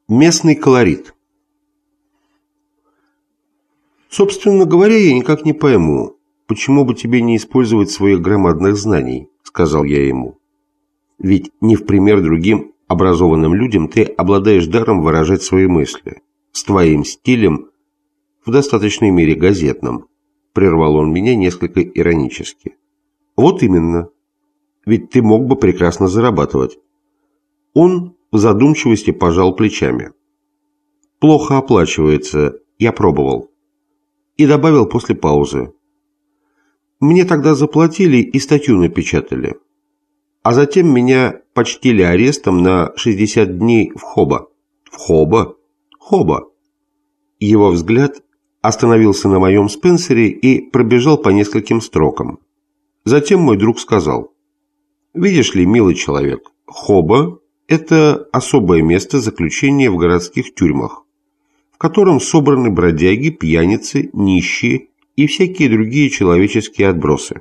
Местный колорит. Собственно говоря, я никак не пойму, почему бы тебе не использовать своих громадных знаний, сказал я ему. Ведь не в пример другим образованным людям ты обладаешь даром выражать свои мысли, с твоим стилем, в достаточной мере газетным, прервал он меня несколько иронически. Вот именно. Ведь ты мог бы прекрасно зарабатывать. Он в задумчивости пожал плечами. Плохо оплачивается, я пробовал. И добавил после паузы. Мне тогда заплатили и статью напечатали. А затем меня почтили арестом на 60 дней в Хоба. В Хоба? Хоба. Его взгляд остановился на моем Спенсере и пробежал по нескольким строкам. Затем мой друг сказал. Видишь ли, милый человек, Хоба – это особое место заключения в городских тюрьмах, в котором собраны бродяги, пьяницы, нищие и всякие другие человеческие отбросы.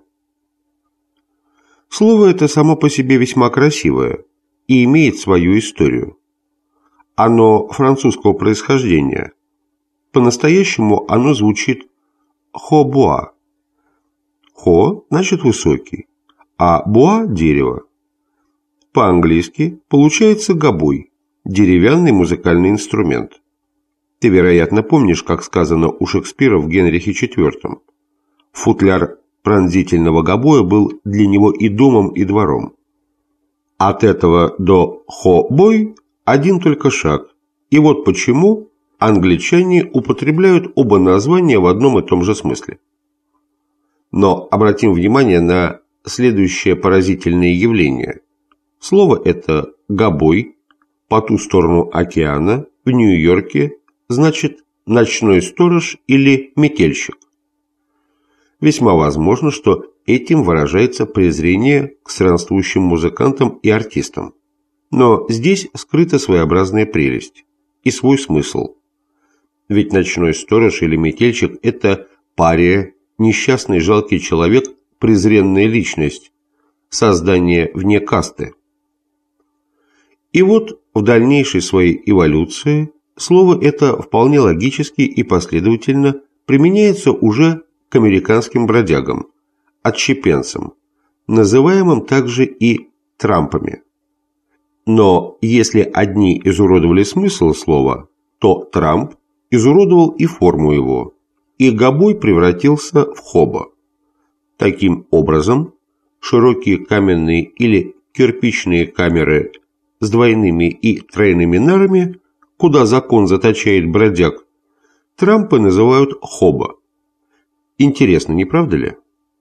Слово это само по себе весьма красивое и имеет свою историю. Оно французского происхождения. По-настоящему оно звучит «хо-буа». «Хо» значит «высокий», а «буа» – «дерево». По-английски получается гобой – деревянный музыкальный инструмент. Ты, вероятно, помнишь, как сказано у Шекспира в Генрихе IV. Футляр пронзительного гобоя был для него и домом, и двором. От этого до «хо-бой» один только шаг. И вот почему англичане употребляют оба названия в одном и том же смысле. Но обратим внимание на следующее поразительное явление. Слово это «гобой» по ту сторону океана в Нью-Йорке значит «ночной сторож» или «метельщик». Весьма возможно, что этим выражается презрение к странствующим музыкантам и артистам. Но здесь скрыта своеобразная прелесть и свой смысл. Ведь ночной сторож или метельщик – это пария, несчастный жалкий человек, презренная личность, создание вне касты. И вот в дальнейшей своей эволюции слово это вполне логически и последовательно применяется уже к американским бродягам, отщепенцам, называемым также и трампами. Но если одни изуродовали смысл слова, то трамп изуродовал и форму его, и гобой превратился в хоба. Таким образом, широкие каменные или кирпичные камеры с двойными и тройными нарами, куда закон заточает бродяг, трампы называют хоба. Интересно, не правда ли?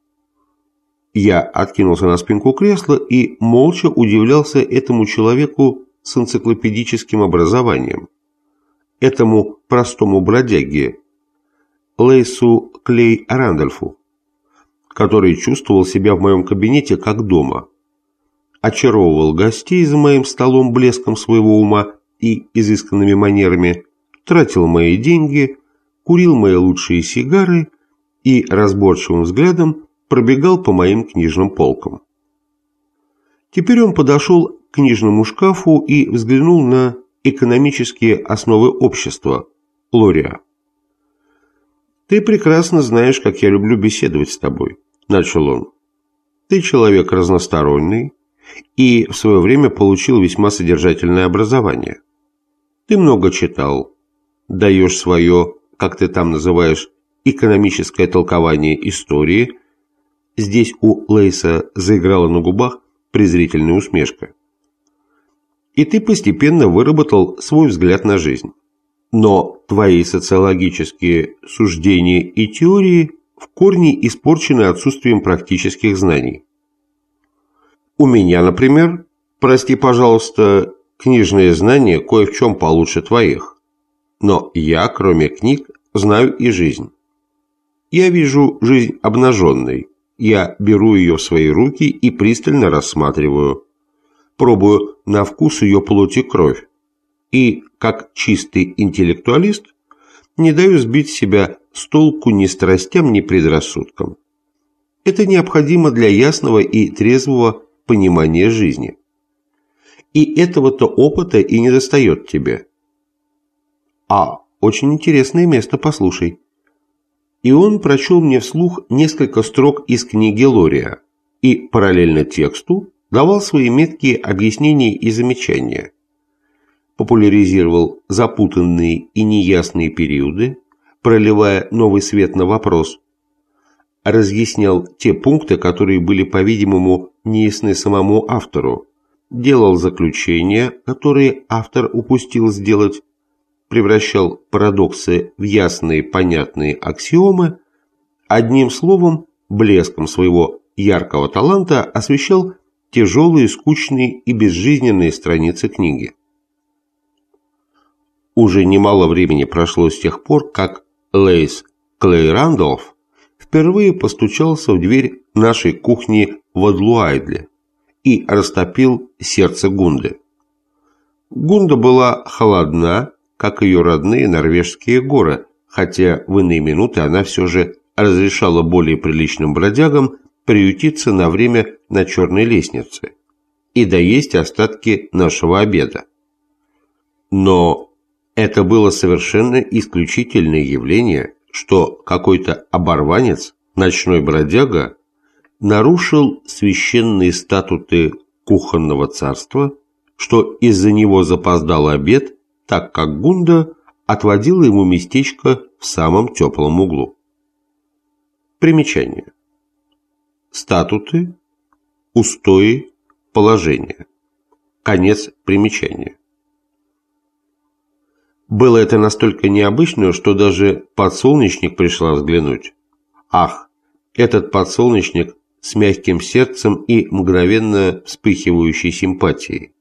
Я откинулся на спинку кресла и молча удивлялся этому человеку с энциклопедическим образованием, этому простому бродяге, Лейсу Клей Рэндольфу, который чувствовал себя в моем кабинете как дома, очаровывал гостей за моим столом блеском своего ума и изысканными манерами, тратил мои деньги, курил мои лучшие сигары и разборчивым взглядом пробегал по моим книжным полкам. Теперь он подошел к книжному шкафу и взглянул на экономические основы общества, Лория. «Ты прекрасно знаешь, как я люблю беседовать с тобой», – начал он. «Ты человек разносторонний и в свое время получил весьма содержательное образование. Ты много читал, даешь свое, как ты там называешь, экономическое толкование истории». Здесь у Лейса заиграла на губах презрительная усмешка. И ты постепенно выработал свой взгляд на жизнь. Но твои социологические суждения и теории в корне испорчены отсутствием практических знаний. У меня, например, прости, пожалуйста, книжные знания кое в чем получше твоих. Но я, кроме книг, знаю и жизнь. Я вижу жизнь обнаженной. Я беру ее в свои руки и пристально рассматриваю. Пробую на вкус ее плоть и кровь. И, как чистый интеллектуалист, не даю сбить себя с толку ни страстям, ни предрассудкам. Это необходимо для ясного и трезвого понимания жизни. И этого-то опыта и недостает тебе. Очень интересное место, послушай». И он прочел мне вслух несколько строк из книги Лория и параллельно тексту давал свои меткие объяснения и замечания. Популяризировал запутанные и неясные периоды, проливая новый свет на вопрос. Разъяснял те пункты, которые были, по-видимому, неясны самому автору. Делал заключения, которые автор упустил сделать. Превращал парадоксы в ясные, понятные аксиомы. Одним словом, блеском своего яркого таланта освещал тяжелые, скучные и безжизненные страницы книги. Уже немало времени прошло с тех пор, как Лейс Клей Рандолф впервые постучался в дверь нашей кухни в Адлуайдле и растопил сердце Гунды. Гунда была холодна, как ее родные норвежские горы, хотя в иные минуты она все же разрешала более приличным бродягам приютиться на время на черной лестнице и доесть остатки нашего обеда. Но это было совершенно исключительное явление, что какой-то оборванец, ночной бродяга, нарушил священные статуты кухонного царства, что из-за него запоздал обед, так как Гунда отводила ему местечко в самом теплом углу. Примечание. Статуты, устои, положения. Конец примечания. Было это настолько необычно, что даже подсолнечник пришла взглянуть. Ах, этот подсолнечник с мягким сердцем и мгновенно вспыхивающей симпатией.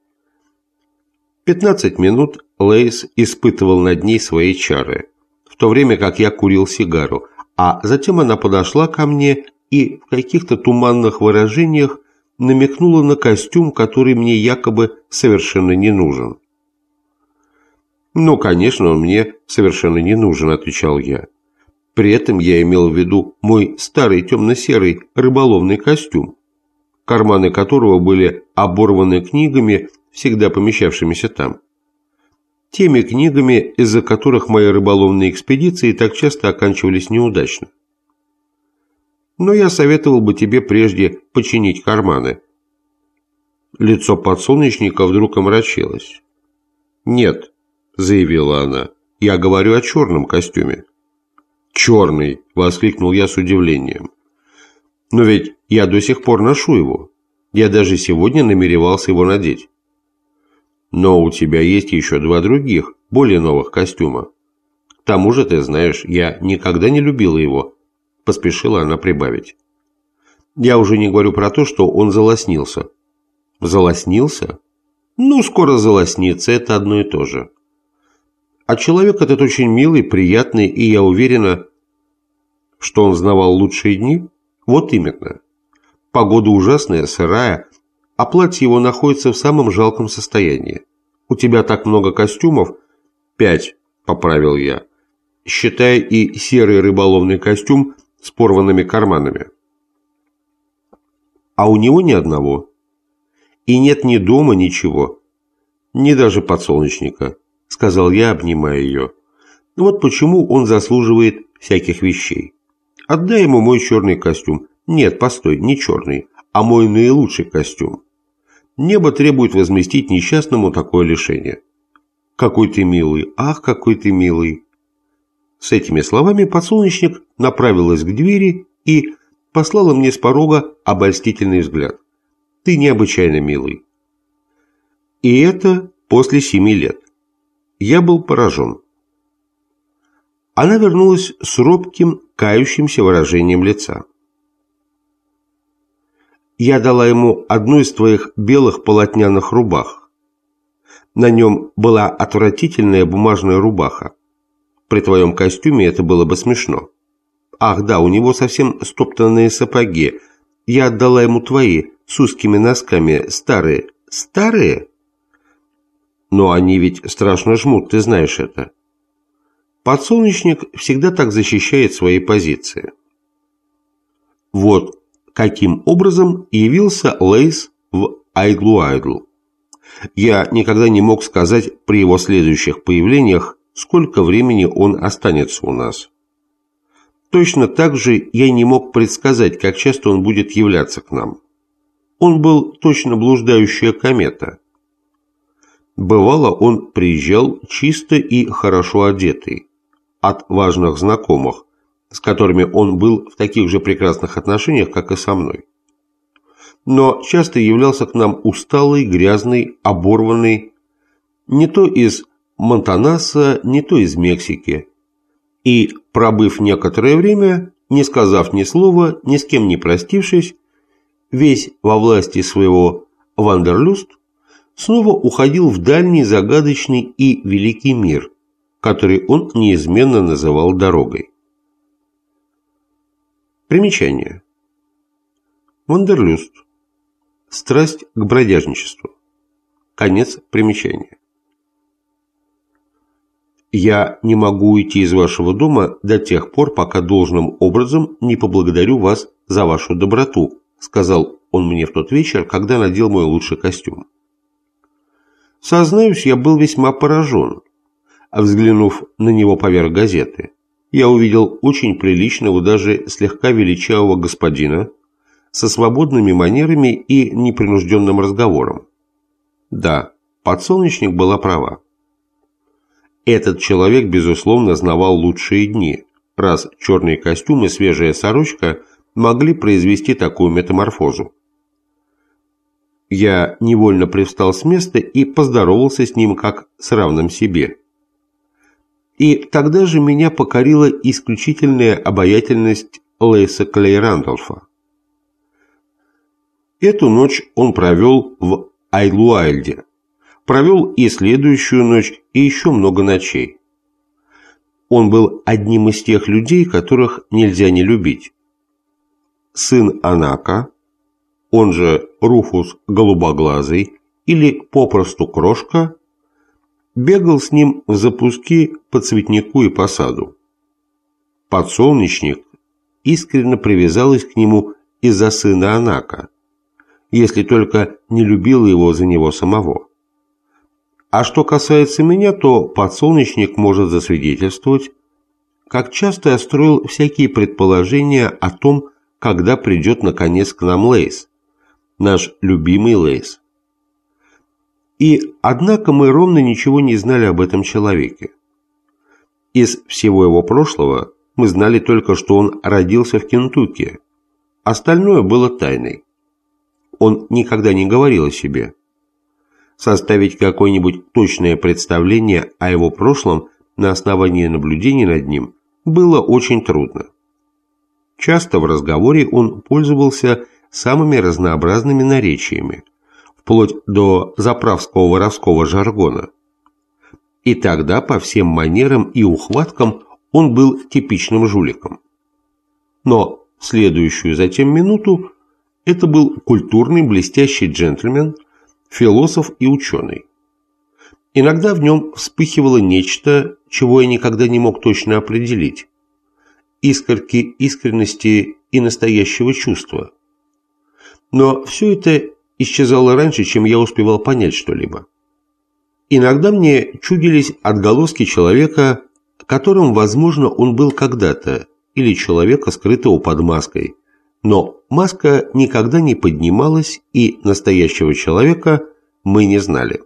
15 минут Лейс испытывал над ней свои чары, в то время как я курил сигару, а затем она подошла ко мне и в каких-то туманных выражениях намекнула на костюм, который мне якобы совершенно не нужен. «Ну, конечно, он мне совершенно не нужен», — отвечал я. При этом я имел в виду мой старый темно-серый рыболовный костюм, карманы которого были оборваны книгами, всегда помещавшимися там. Теми книгами, из-за которых мои рыболовные экспедиции так часто оканчивались неудачно. Но я советовал бы тебе прежде починить карманы. Лицо подсолнечника вдруг омрачилось. «Нет», — заявила она, — «я говорю о черном костюме». «Черный!» — воскликнул я с удивлением. «Но ведь я до сих пор ношу его. Я даже сегодня намеревался его надеть». «Но у тебя есть еще 2 других, более новых костюма. К тому же, ты знаешь, я никогда не любила его», — поспешила она прибавить. «Я уже не говорю про то, что он залоснился». «Залоснился? Ну, скоро залоснится, это одно и то же». А человек этот очень милый, приятный, и я уверена, что он знавал лучшие дни. Вот именно. Погода ужасная, сырая, а платье его находится в самом жалком состоянии. У тебя так много костюмов? 5, поправил я, считая и серый рыболовный костюм с порванными карманами. А у него ни одного. И нет ни дома, ничего. Ни даже подсолнечника. — сказал я, обнимая ее. «Вот почему он заслуживает всяких вещей. Отдай ему мой черный костюм. Нет, постой, не черный, а мой наилучший костюм. Небо требует возместить несчастному такое лишение». «Какой ты милый! Ах, какой ты милый!» С этими словами подсолнечник направилась к двери и послала мне с порога обольстительный взгляд. «Ты необычайно милый». И это после 7 лет. Я был поражен. Она вернулась с робким, кающимся выражением лица. Я дала ему одну из твоих белых полотняных рубах. На нем была отвратительная бумажная рубаха. При твоем костюме это было бы смешно. Ах да, у него совсем стоптанные сапоги. Я отдала ему твои, с узкими носками, старые. Старые? Но они ведь страшно жмут, ты знаешь это. Подсолнечник всегда так защищает свои позиции. Вот каким образом явился Лейс в Адлуайдл. Я никогда не мог сказать при его следующих появлениях, сколько времени он останется у нас. Точно так же я не мог предсказать, как часто он будет являться к нам. Он был точно блуждающая комета. Бывало, он приезжал чисто и хорошо одетый, от важных знакомых, с которыми он был в таких же прекрасных отношениях, как и со мной. Но часто являлся к нам усталый, грязный, оборванный, не то из Монтанаса, не то из Мексики, и, пробыв некоторое время, не сказав ни слова, ни с кем не простившись, весь во власти своего вандерлюст, снова уходил в дальний, загадочный и великий мир, который он неизменно называл дорогой. Примечание. Вандерлюст. Страсть к бродяжничеству. Конец примечания. Я не могу уйти из вашего дома до тех пор, пока должным образом не поблагодарю вас за вашу доброту, сказал он мне в тот вечер, когда надел мой лучший костюм. Сознаюсь, я был весьма поражен. Взглянув на него поверх газеты, я увидел очень приличного, даже слегка величавого господина со свободными манерами и непринужденным разговором. Да, подсолнечник была права. Этот человек, безусловно, знавал лучшие дни, раз черный костюм и свежая сорочка могли произвести такую метаморфозу. Я невольно привстал с места и поздоровался с ним как с равным себе. И тогда же меня покорила исключительная обаятельность Лейса Клей Рэндолфа. Эту ночь он провел в Айлуайльде, провел и следующую ночь, и еще много ночей. Он был одним из тех людей, которых нельзя не любить. Сын Анака, он же Руфус Голубоглазый или попросту Крошка, бегал с ним в запуски по цветнику и по саду. Подсолнечник искренне привязалась к нему из-за сына Анака, если только не любила его за него самого. А что касается меня, то подсолнечник может засвидетельствовать, как часто я строил всякие предположения о том, когда придет наконец к нам Лейс, наш любимый Лейс. И, однако, мы ровно ничего не знали об этом человеке. Из всего его прошлого мы знали только, что он родился в Кентукки. Остальное было тайной. Он никогда не говорил о себе. Составить какое-нибудь точное представление о его прошлом на основании наблюдений над ним было очень трудно. Часто в разговоре он пользовался самыми разнообразными наречиями, вплоть до заправского воровского жаргона. И тогда по всем манерам и ухваткам он был типичным жуликом. Но в следующую затем минуту это был культурный блестящий джентльмен, философ и ученый. Иногда в нем вспыхивало нечто, чего я никогда не мог точно определить. Искорки искренности и настоящего чувства. Но все это исчезало раньше, чем я успевал понять что-либо. Иногда мне чудились отголоски человека, которым, возможно, он был когда-то, или человека, скрытого под маской, но маска никогда не поднималась, и настоящего человека мы не знали.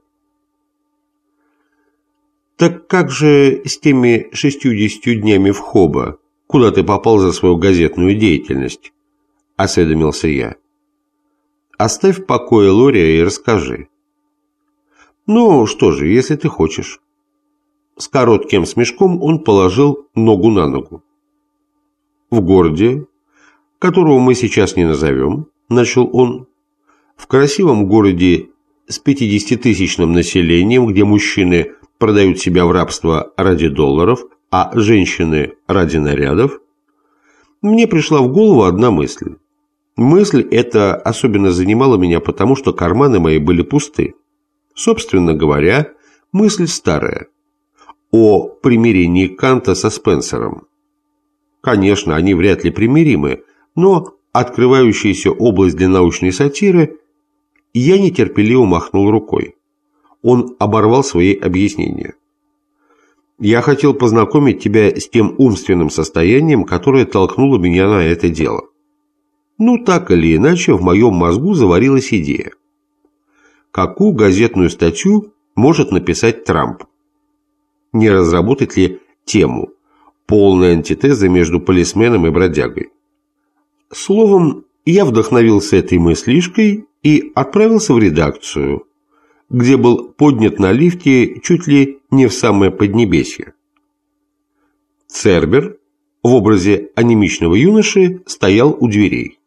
«Так как же с теми 60 днями в Хоба, куда ты попал за свою газетную деятельность?» – осведомился я. «Оставь в покое Лория и расскажи». «Ну, что же, если ты хочешь». С коротким смешком он положил ногу на ногу. «В городе, которого мы сейчас не назовем, — начал он, — в красивом городе с 50-тысячным населением, где мужчины продают себя в рабство ради долларов, а женщины ради нарядов, мне пришла в голову одна мысль. Мысль эта особенно занимала меня, потому что карманы мои были пусты. Собственно говоря, мысль старая. О примирении Канта со Спенсером. Конечно, они вряд ли примиримы, но открывающаяся область для научной сатиры, я нетерпеливо махнул рукой. Он оборвал свои объяснения. Я хотел познакомить тебя с тем умственным состоянием, которое толкнуло меня на это дело. Ну, так или иначе, в моем мозгу заварилась идея. Какую газетную статью может написать Трамп? Не разработать ли тему «Полная антитеза между полисменом и бродягой»? Словом, я вдохновился этой мыслишкой и отправился в редакцию, где был поднят на лифте чуть ли не в самое Поднебесье. Цербер в образе анемичного юноши стоял у дверей.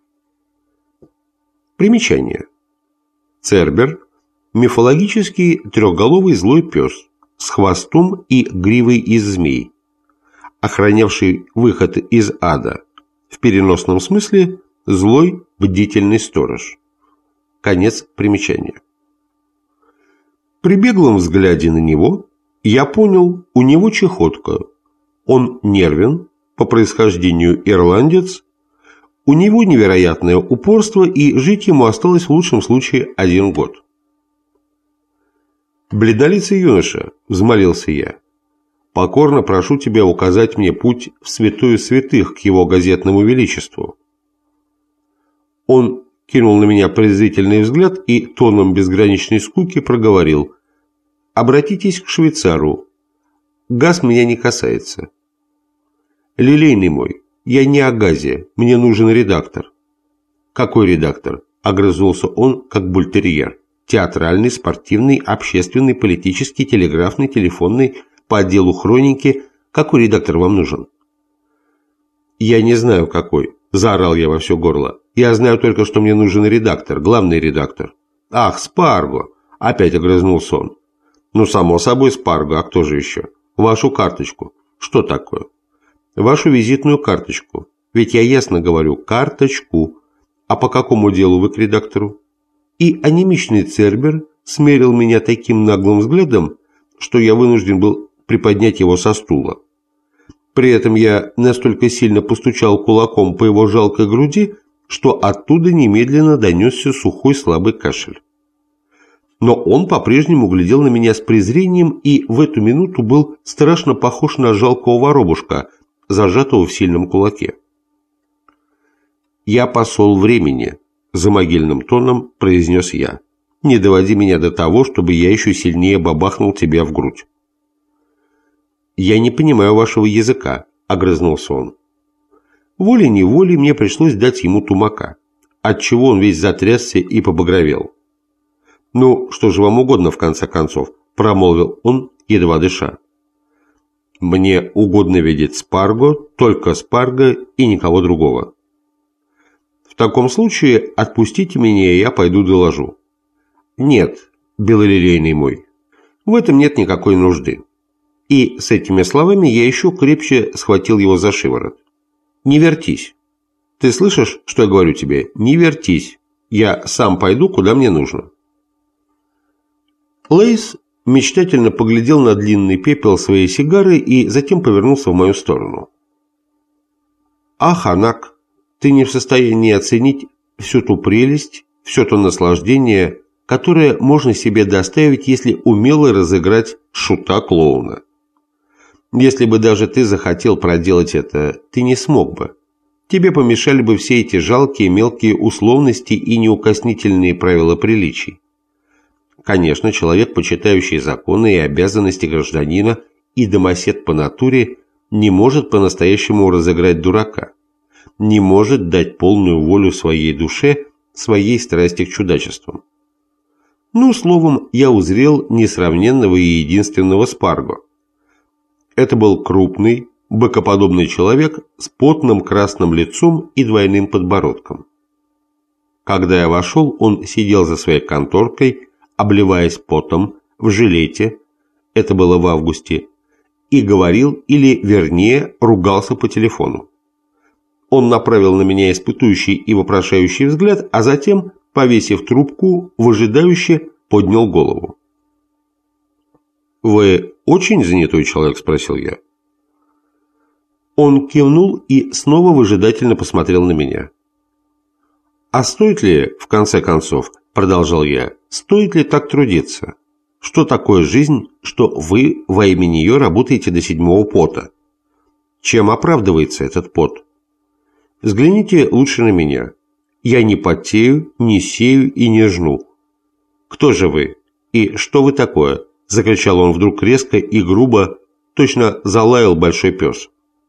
Примечание. Цербер – мифологический трехголовый злой пес с хвостом и гривой из змей, охранявший выход из ада, в переносном смысле злой бдительный сторож. Конец примечания. При беглом взгляде на него я понял, у него чехотка, он нервен, по происхождению ирландец, у него невероятное упорство, и жить ему осталось в лучшем случае 1 год. «Бледнолицый юноша», – взмолился я, – «покорно прошу тебя указать мне путь в святую святых к его газетному величеству». Он кинул на меня презрительный взгляд и тоном безграничной скуки проговорил: «Обратитесь к швейцару. Газ меня не касается». «Лилейный мой, я не о газе, мне нужен редактор». «Какой редактор?» – огрызнулся он, как бультерьер. «Театральный, спортивный, общественный, политический, телеграфный, телефонный, по отделу хроники. Какой редактор вам нужен?» «Я не знаю, какой», – заорал я во все горло. «Я знаю только, что мне нужен редактор, главный редактор». «Ах, Спарго!» – опять огрызнулся он. «Ну, само собой, Спарго, а кто же еще? Вашу карточку». «Что такое?» «Вашу визитную карточку. Ведь я ясно говорю, карточку. А по какому делу вы к редактору?» И анемичный Цербер смерил меня таким наглым взглядом, что я вынужден был приподнять его со стула. При этом я настолько сильно постучал кулаком по его жалкой груди, что оттуда немедленно донесся сухой слабый кашель. Но он по-прежнему глядел на меня с презрением и в эту минуту был страшно похож на жалкого воробушка, зажатого в сильном кулаке. «Я посол времени», – за могильным тоном произнес я. «Не доводи меня до того, чтобы я еще сильнее бабахнул тебя в грудь». «Я не понимаю вашего языка», – огрызнулся он. Волей-неволей мне пришлось дать ему тумака, отчего он весь затрясся и побагровел. «Ну, что же вам угодно, в конце концов?» – промолвил он, едва дыша. «Мне угодно видеть Спарго, только Спарго и никого другого». «В таком случае отпустите меня, и я пойду доложу». «Нет, белолилейный мой, в этом нет никакой нужды». И с этими словами я еще крепче схватил его за шиворот. «Не вертись. Ты слышишь, что я говорю тебе? Не вертись. Я сам пойду, куда мне нужно». Лейс мечтательно поглядел на длинный пепел своей сигары и затем повернулся в мою сторону. «Ах, Анак, ты не в состоянии оценить всю ту прелесть, все то наслаждение, которое можно себе доставить, если умело разыграть шута-клоуна. Если бы даже ты захотел проделать это, ты не смог бы. Тебе помешали бы все эти жалкие мелкие условности и неукоснительные правила приличий. Конечно, человек, почитающий законы и обязанности гражданина и домосед по натуре, не может по-настоящему разыграть дурака, не может дать полную волю своей душе, своей страсти к чудачествам. Ну, словом, я узрел несравненного и единственного Спарго. Это был крупный, быкоподобный человек с потным красным лицом и двойным подбородком. Когда я вошел, он сидел за своей конторкой, обливаясь потом, в жилете, это было в августе, и говорил, или, вернее, ругался по телефону. Он направил на меня испытующий и вопрошающий взгляд, а затем, повесив трубку, выжидающе поднял голову. «Вы очень занятой человек?» – спросил я. Он кивнул и снова выжидательно посмотрел на меня. «А стоит ли, в конце концов, – продолжал я, – стоит ли так трудиться? Что такое жизнь, что вы во имя нее работаете до седьмого пота? Чем оправдывается этот пот? Взгляните лучше на меня. Я не потею, не сею и не жну. Кто же вы? И что вы такое? Закричал он вдруг резко и грубо, точно залаял большой пес.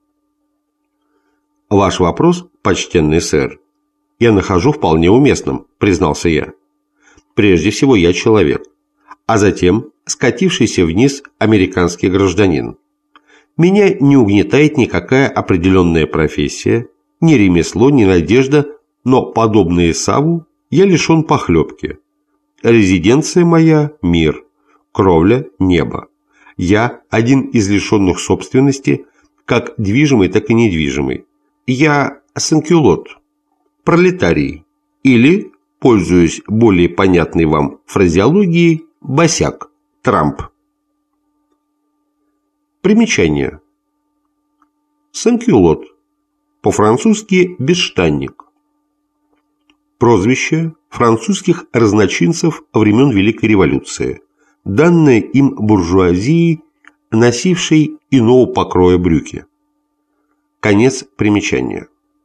Ваш вопрос, почтенный сэр, я нахожу вполне уместным, признался я. Прежде всего, я человек, а затем скатившийся вниз американский гражданин. Меня не угнетает никакая определенная профессия, ни ремесло, ни надежда, но, подобно Исаву, я лишен похлебки. Резиденция моя – мир, кровля – небо. Я один из лишенных собственности, как движимой, так и недвижимой. Я санкюлот, пролетарий, или, пользуясь более понятной вам фразеологией, босяк, Трамп. Примечание. Санкюлот, по-французски бесштанник. Прозвище французских разночинцев времен Великой революции, данное им буржуазии, носившей иного покроя брюки. Конец примечания.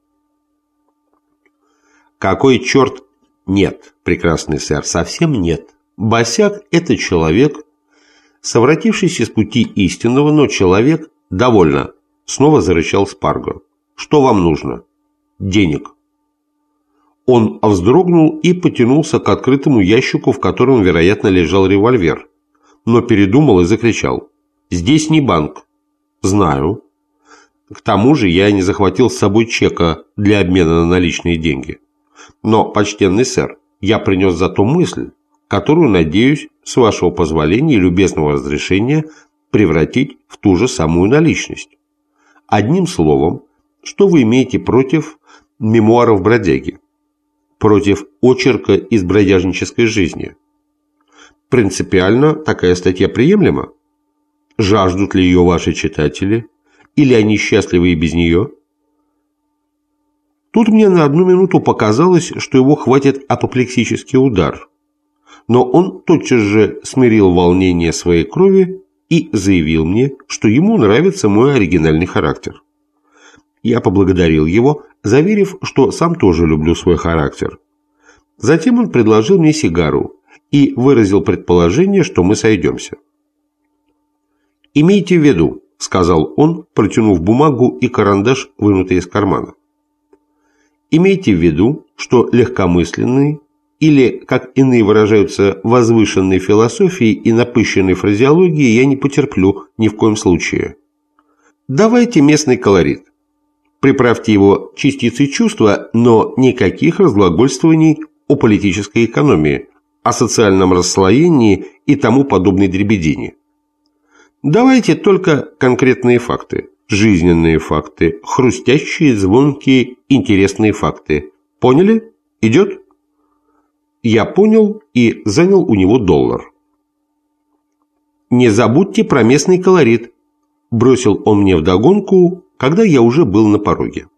Какой черт? Нет, прекрасный сэр, совсем нет. Босяк – это человек, совратившийся с пути истинного, но человек довольно. Снова зарычал Спарго. Что вам нужно? Денег. Он вздрогнул и потянулся к открытому ящику, в котором, вероятно, лежал револьвер, но передумал и закричал. Здесь не банк. Знаю. К тому же я не захватил с собой чека для обмена на наличные деньги. Но, почтенный сэр, я принес зато мысль, которую, надеюсь, с вашего позволения и любезного разрешения превратить в ту же самую наличность. Одним словом, что вы имеете против мемуаров бродяги? Против очерка из бродяжнической жизни? Принципиально такая статья приемлема? Жаждут ли ее ваши читатели? Или они счастливы и без нее? Тут мне на одну минуту показалось, что его хватит апоплексический удар. Но он тотчас же смирил волнение своей крови и заявил мне, что ему нравится мой оригинальный характер. Я поблагодарил его, заверив, что сам тоже люблю свой характер. Затем он предложил мне сигару и выразил предположение, что мы сойдемся. «Имейте в виду», — сказал он, протянув бумагу и карандаш, вынутый из кармана. «Имейте в виду, что легкомысленные или, как иные выражаются, возвышенной философии и напыщенной фразеологии я не потерплю ни в коем случае. Давайте местный колорит. Приправьте его частицей чувства, но никаких разглагольствований о политической экономии, о социальном расслоении и тому подобной дребедени. Давайте только конкретные факты, жизненные факты, хрустящие, звонкие, интересные факты. Поняли? Идет?» Я понял и занял у него $1. «Не забудьте про местный колорит», – бросил он мне вдогонку, когда я уже был на пороге.